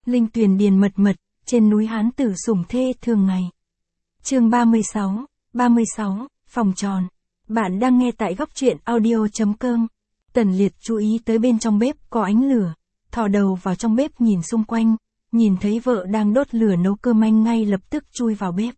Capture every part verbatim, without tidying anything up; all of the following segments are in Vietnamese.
linh tuyền điền mật mật, trên núi Hán tử sủng thê thường ngày. Chương ba mươi sáu, ba mươi sáu, phòng tròn. Bạn đang nghe tại góc truyện audio.com. Tần Liệt chú ý tới bên trong bếp có ánh lửa, thò đầu vào trong bếp nhìn xung quanh, nhìn thấy vợ đang đốt lửa nấu cơm, anh ngay lập tức chui vào bếp.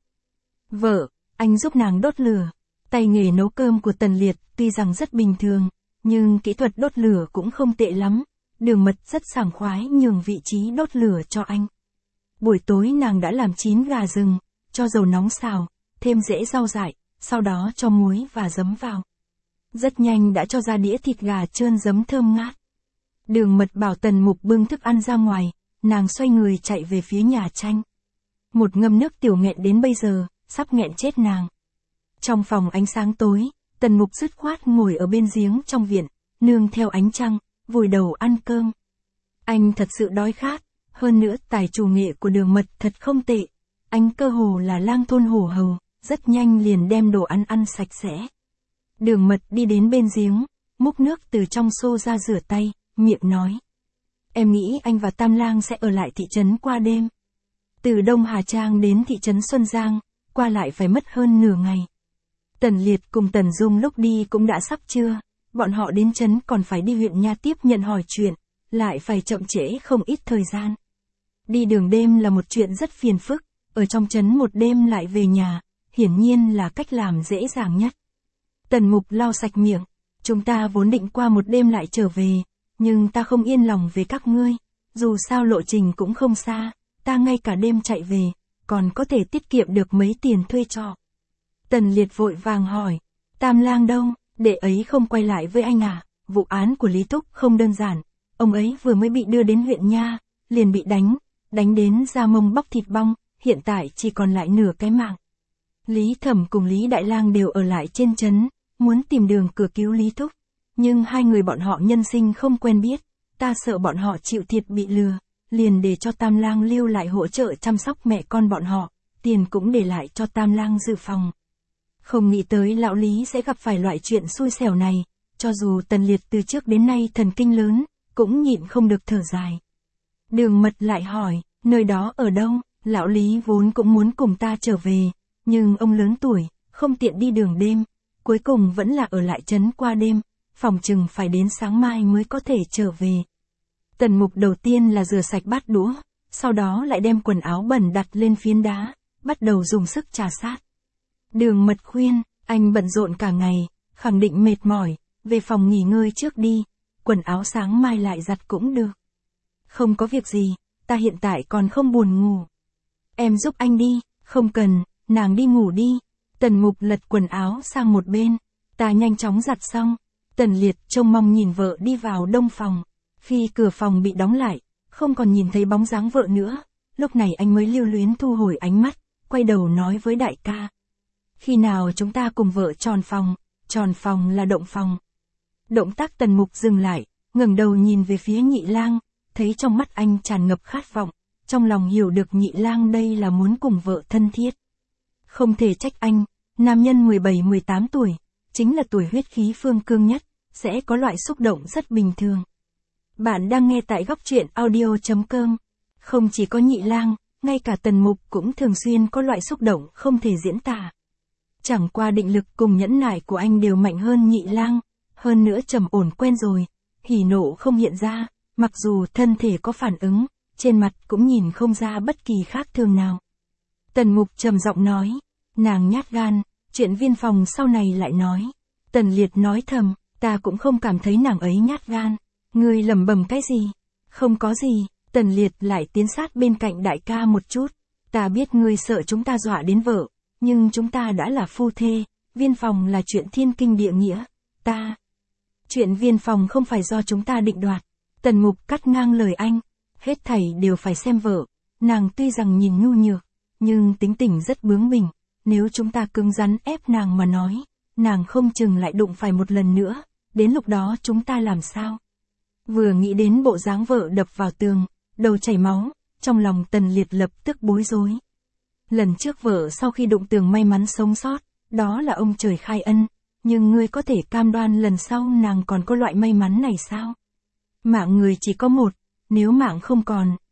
Vợ, anh giúp nàng đốt lửa. Tay nghề nấu cơm của Tần Liệt tuy rằng rất bình thường, nhưng kỹ thuật đốt lửa cũng không tệ lắm. Đường Mật rất sảng khoái nhường vị trí đốt lửa cho anh. Buổi tối nàng đã làm chín gà rừng, cho dầu nóng xào, thêm rễ rau dại, sau đó cho muối và giấm vào. Rất nhanh đã cho ra đĩa thịt gà trơn giấm thơm ngát. Đường Mật bảo Tần Mục bưng thức ăn ra ngoài, nàng xoay người chạy về phía nhà tranh. Một ngâm nước tiểu nghẹn đến bây giờ, sắp nghẹn chết nàng. Trong phòng ánh sáng tối, Tần Mục dứt khoát ngồi ở bên giếng trong viện, nương theo ánh trăng, vùi đầu ăn cơm. Anh thật sự đói khát, hơn nữa tài chủ nghệ của Đường Mật thật không tệ. Anh cơ hồ là lang thôn hổ hầu, rất nhanh liền đem đồ ăn ăn sạch sẽ. Đường Mật đi đến bên giếng, múc nước từ trong xô ra rửa tay, miệng nói. Em nghĩ anh và Tam Lang sẽ ở lại thị trấn qua đêm. Từ Đông Hà Trang đến thị trấn Xuân Giang, qua lại phải mất hơn nửa ngày. Tần Liệt cùng Tần Dung lúc đi cũng đã sắp trưa, bọn họ đến trấn còn phải đi huyện Nha tiếp nhận hỏi chuyện, lại phải chậm trễ không ít thời gian. Đi đường đêm là một chuyện rất phiền phức, ở trong trấn một đêm lại về nhà, hiển nhiên là cách làm dễ dàng nhất. Tần Mục lau sạch miệng, chúng ta vốn định qua một đêm lại trở về, nhưng ta không yên lòng về các ngươi, dù sao lộ trình cũng không xa, ta ngay cả đêm chạy về, còn có thể tiết kiệm được mấy tiền thuê trọ. Tần Liệt vội vàng hỏi, Tam Lang đâu, đệ ấy không quay lại với anh à? Vụ án của Lý Túc không đơn giản, ông ấy vừa mới bị đưa đến huyện Nha, liền bị đánh, đánh đến da mông bóc thịt bong, hiện tại chỉ còn lại nửa cái mạng. Lý Thẩm cùng Lý Đại Lang đều ở lại trên trấn, muốn tìm đường cửa cứu Lý Túc, nhưng hai người bọn họ nhân sinh không quen biết, ta sợ bọn họ chịu thiệt bị lừa, liền để cho Tam Lang lưu lại hỗ trợ chăm sóc mẹ con bọn họ, tiền cũng để lại cho Tam Lang dự phòng. Không nghĩ tới lão Lý sẽ gặp phải loại chuyện xui xẻo này, cho dù Tần Liệt từ trước đến nay thần kinh lớn, cũng nhịn không được thở dài. Đường Mật lại hỏi, nơi đó ở đâu? Lão Lý vốn cũng muốn cùng ta trở về, nhưng ông lớn tuổi, không tiện đi đường đêm, cuối cùng vẫn là ở lại trấn qua đêm, phòng chừng phải đến sáng mai mới có thể trở về. Tần Mục đầu tiên là rửa sạch bát đũa, sau đó lại đem quần áo bẩn đặt lên phiến đá, bắt đầu dùng sức trà sát. Đường Mật khuyên, anh bận rộn cả ngày, khẳng định mệt mỏi, về phòng nghỉ ngơi trước đi, quần áo sáng mai lại giặt cũng được. Không có việc gì, ta hiện tại còn không buồn ngủ. Em giúp anh đi, không cần, nàng đi ngủ đi. Tần Mục lật quần áo sang một bên, ta nhanh chóng giặt xong. Tần Liệt trông mong nhìn vợ đi vào đông phòng. Khi cửa phòng bị đóng lại, không còn nhìn thấy bóng dáng vợ nữa, lúc này anh mới lưu luyến thu hồi ánh mắt, quay đầu nói với đại ca. Khi nào chúng ta cùng vợ tròn phòng, tròn phòng là động phòng. Động tác Tần Mục dừng lại, ngẩng đầu nhìn về phía Nhị Lang, thấy trong mắt anh tràn ngập khát vọng, trong lòng hiểu được Nhị Lang đây là muốn cùng vợ thân thiết. Không thể trách anh, nam nhân mười bảy mười tám tuổi, chính là tuổi huyết khí phương cương nhất, sẽ có loại xúc động rất bình thường. Bạn đang nghe tại góc truyện audio.com. Không chỉ có Nhị Lang, ngay cả Tần Mục cũng thường xuyên có loại xúc động không thể diễn tả. Chẳng qua định lực cùng nhẫn nại của anh đều mạnh hơn Nhị Lang, hơn nữa trầm ổn quen rồi, hỉ nộ không hiện ra, mặc dù thân thể có phản ứng, trên mặt cũng nhìn không ra bất kỳ khác thường nào. Tần Mục trầm giọng nói, nàng nhát gan, chuyện viên phòng sau này lại nói. Tần Liệt nói thầm, ta cũng không cảm thấy nàng ấy nhát gan, ngươi lẩm bẩm cái gì? Không có gì. Tần Liệt lại tiến sát bên cạnh đại ca một chút, ta biết ngươi sợ chúng ta dọa đến vợ, nhưng chúng ta đã là phu thê, viên phòng là chuyện thiên kinh địa nghĩa, ta. Chuyện viên phòng không phải do chúng ta định đoạt. Tần Mục cắt ngang lời anh, hết thảy đều phải xem vợ, nàng tuy rằng nhìn nhu nhược, nhưng tính tình rất bướng bỉnh, nếu chúng ta cứng rắn ép nàng mà nói, nàng không chừng lại đụng phải một lần nữa, đến lúc đó chúng ta làm sao? Vừa nghĩ đến bộ dáng vợ đập vào tường, đầu chảy máu, trong lòng Tần Liệt lập tức bối rối. Lần trước vợ sau khi đụng tường may mắn sống sót, đó là ông trời khai ân, nhưng ngươi có thể cam đoan lần sau nàng còn có loại may mắn này sao? Mạng người chỉ có một, nếu mạng không còn,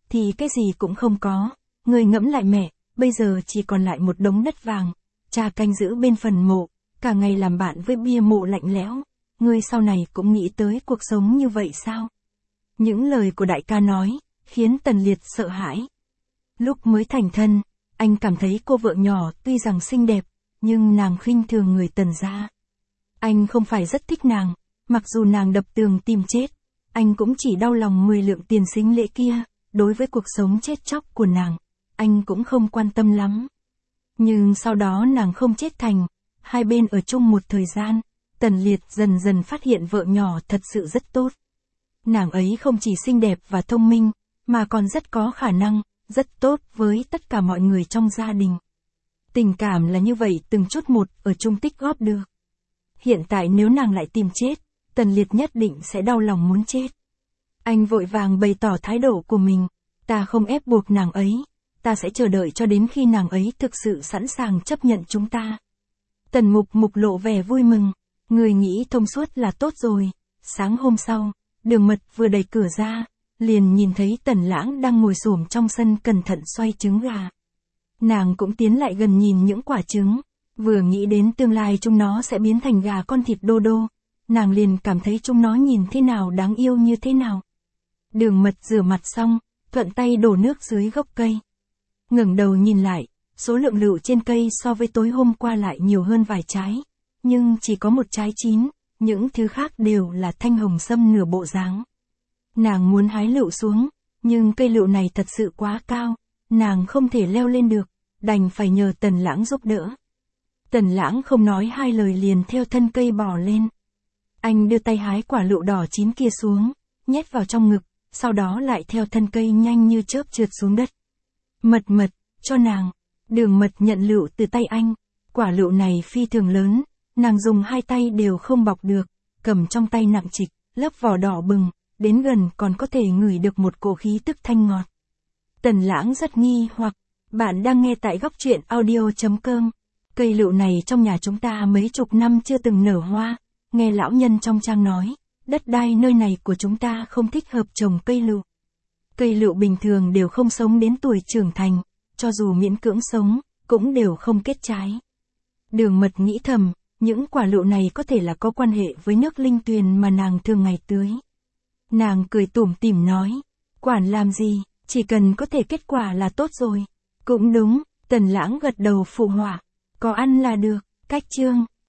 thì cái gì cũng không có. Người ngẫm lại mẹ, bây giờ chỉ còn lại một đống đất vàng. Cha canh giữ bên phần mộ, cả ngày làm bạn với bia mộ lạnh lẽo. Ngươi sau này cũng nghĩ tới cuộc sống như vậy sao? Những lời của đại ca nói, khiến Tần Liệt sợ hãi. Lúc mới thành thân, anh cảm thấy cô vợ nhỏ tuy rằng xinh đẹp, nhưng nàng khinh thường người Tần gia. Anh không phải rất thích nàng, mặc dù nàng đập tường tìm chết, anh cũng chỉ đau lòng mười lượng tiền sính lễ kia, đối với cuộc sống chết chóc của nàng, anh cũng không quan tâm lắm. Nhưng sau đó nàng không chết thành, hai bên ở chung một thời gian, Tần Liệt dần dần phát hiện vợ nhỏ thật sự rất tốt. Nàng ấy không chỉ xinh đẹp và thông minh, mà còn rất có khả năng, rất tốt với tất cả mọi người trong gia đình. Tình cảm là như vậy từng chút một ở chung tích góp được. Hiện tại nếu nàng lại tìm chết, Tần Liệt nhất định sẽ đau lòng muốn chết. Anh vội vàng bày tỏ thái độ của mình, ta không ép buộc nàng ấy, ta sẽ chờ đợi cho đến khi nàng ấy thực sự sẵn sàng chấp nhận chúng ta. Tần Mục Mục lộ vẻ vui mừng, người nghĩ thông suốt là tốt rồi. Sáng hôm sau, Đường Mật vừa đẩy cửa ra, liền nhìn thấy Tần Lãng đang ngồi xổm trong sân cẩn thận xoay trứng gà. Nàng cũng tiến lại gần nhìn những quả trứng, vừa nghĩ đến tương lai chúng nó sẽ biến thành gà con thịt đô đô, nàng liền cảm thấy chúng nó nhìn thế nào đáng yêu như thế nào. Đường Mật rửa mặt xong, thuận tay đổ nước dưới gốc cây. Ngẩng đầu nhìn lại, số lượng lựu trên cây so với tối hôm qua lại nhiều hơn vài trái, nhưng chỉ có một trái chín, những thứ khác đều là thanh hồng sâm nửa bộ dáng. Nàng muốn hái lựu xuống, nhưng cây lựu này thật sự quá cao, nàng không thể leo lên được, đành phải nhờ Tần Lãng giúp đỡ. Tần Lãng không nói hai lời liền theo thân cây bò lên. Anh đưa tay hái quả lựu đỏ chín kia xuống, nhét vào trong ngực, sau đó lại theo thân cây nhanh như chớp trượt xuống đất. Mật Mật, cho nàng. Đường Mật nhận lựu từ tay anh, quả lựu này phi thường lớn, nàng dùng hai tay đều không bọc được, cầm trong tay nặng trịch, lớp vỏ đỏ bừng, đến gần còn có thể ngửi được một cổ khí tức thanh ngọt. Tần Lãng rất nghi hoặc, bạn đang nghe tại góc truyện audio chấm com. Cây lựu này trong nhà chúng ta mấy chục năm chưa từng nở hoa, nghe lão nhân trong trang nói, đất đai nơi này của chúng ta không thích hợp trồng cây lựu. Cây lựu bình thường đều không sống đến tuổi trưởng thành, cho dù miễn cưỡng sống, cũng đều không kết trái. Đường Mật nghĩ thầm, những quả lựu này có thể là có quan hệ với nước linh tuyền mà nàng thường ngày tưới. Nàng cười tủm tỉm nói, quản làm gì, chỉ cần có thể kết quả là tốt rồi. Cũng đúng, Tần Lãng gật đầu phụ họa, có ăn là được. Cách chương